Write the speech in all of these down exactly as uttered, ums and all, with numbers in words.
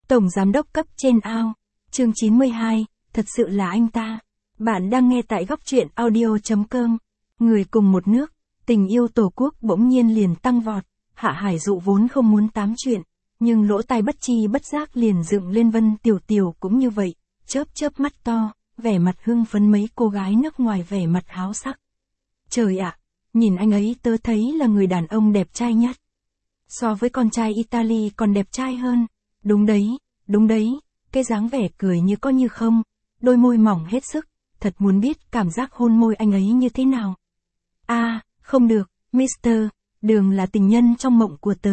Tổng giám đốc cấp trên ao. Chương chín mươi hai, thật sự là anh ta. Bạn đang nghe tại góc truyện audio chấm com. Người cùng một nước, tình yêu tổ quốc bỗng nhiên liền tăng vọt. Hạ Hải Dụ vốn không muốn tám chuyện, nhưng lỗ tai bất chi bất giác liền dựng lên Vân Tiểu Tiểu cũng như vậy, chớp chớp mắt to, vẻ mặt hưng phấn mấy cô gái nước ngoài vẻ mặt háo sắc. Trời ạ, nhìn anh ấy tớ thấy là người đàn ông đẹp trai nhất. So với con trai Italy còn đẹp trai hơn. Đúng đấy, đúng đấy, cái dáng vẻ cười như có như không, đôi môi mỏng hết sức, thật muốn biết cảm giác hôn môi anh ấy như thế nào. À, không được, Mister Đường là tình nhân trong mộng của tớ.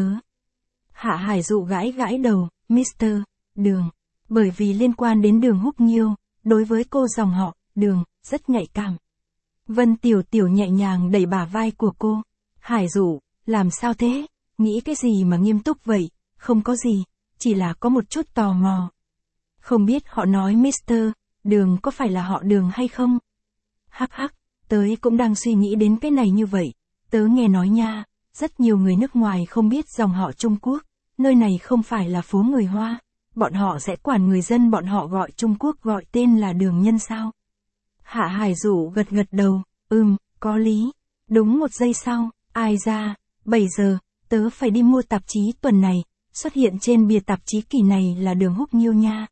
Hạ Hải Dụ gãi gãi đầu, Mister Đường, bởi vì liên quan đến Đường Húc Nghiêu, đối với cô dòng họ, Đường, rất nhạy cảm. Vân Tiểu Tiểu nhẹ nhàng đẩy bả vai của cô. Hải Dụ, làm sao thế, nghĩ cái gì mà nghiêm túc vậy, không có gì, chỉ là có một chút tò mò. Không biết họ nói Mister Đường có phải là họ Đường hay không? Hắc hắc, tớ cũng đang suy nghĩ đến cái này như vậy, tớ nghe nói nha, rất nhiều người nước ngoài không biết dòng họ Trung Quốc, nơi này không phải là phố người Hoa, bọn họ sẽ quản người dân bọn họ gọi Trung Quốc gọi tên là Đường Nhân sao? Hạ Hải Dụ gật gật đầu, ừm, có lý. Đúng một giây sau, ai ra, bảy giờ, tớ phải đi mua tạp chí tuần này, xuất hiện trên bìa tạp chí kỳ này là Đường Húc Nghiêu nha.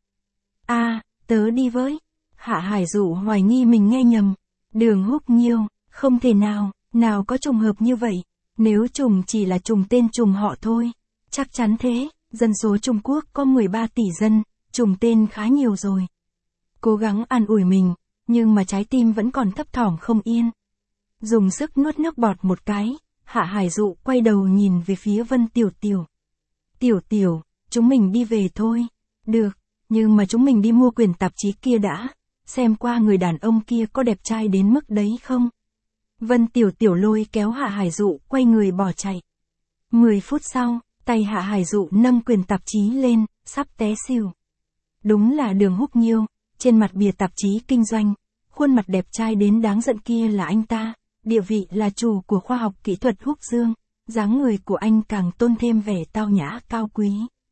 À, tớ đi với. Hạ Hải Dụ hoài nghi mình nghe nhầm. Đường Húc Nghiêu, không thể nào, nào có trùng hợp như vậy. Nếu trùng chỉ là trùng tên trùng họ thôi. Chắc chắn thế, dân số Trung Quốc có mười ba tỷ dân, trùng tên khá nhiều rồi. Cố gắng an ủi mình, nhưng mà trái tim vẫn còn thấp thỏm không yên. Dùng sức nuốt nước bọt một cái, Hạ Hải Dụ quay đầu nhìn về phía Vân Tiểu Tiểu. Tiểu Tiểu, chúng mình đi về thôi. Được, nhưng mà chúng mình đi mua quyển tạp chí kia đã, xem qua người đàn ông kia có đẹp trai đến mức đấy không. Vân Tiểu Tiểu lôi kéo Hạ Hải Dụ quay người bỏ chạy. Mười phút sau, tay Hạ Hải Dụ nâng quyển tạp chí lên, sắp té xỉu. Đúng là Đường Húc Nghiêu, trên mặt bìa tạp chí kinh doanh, khuôn mặt đẹp trai đến đáng giận kia là anh ta, địa vị là chủ của khoa học kỹ thuật Húc Dương, dáng người của anh càng tôn thêm vẻ tao nhã cao quý.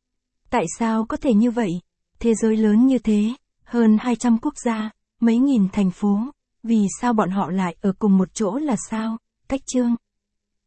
Tại sao có thể như vậy? Thế giới lớn như thế, hơn hai trăm quốc gia, mấy nghìn thành phố, vì sao bọn họ lại ở cùng một chỗ là sao? Cách chương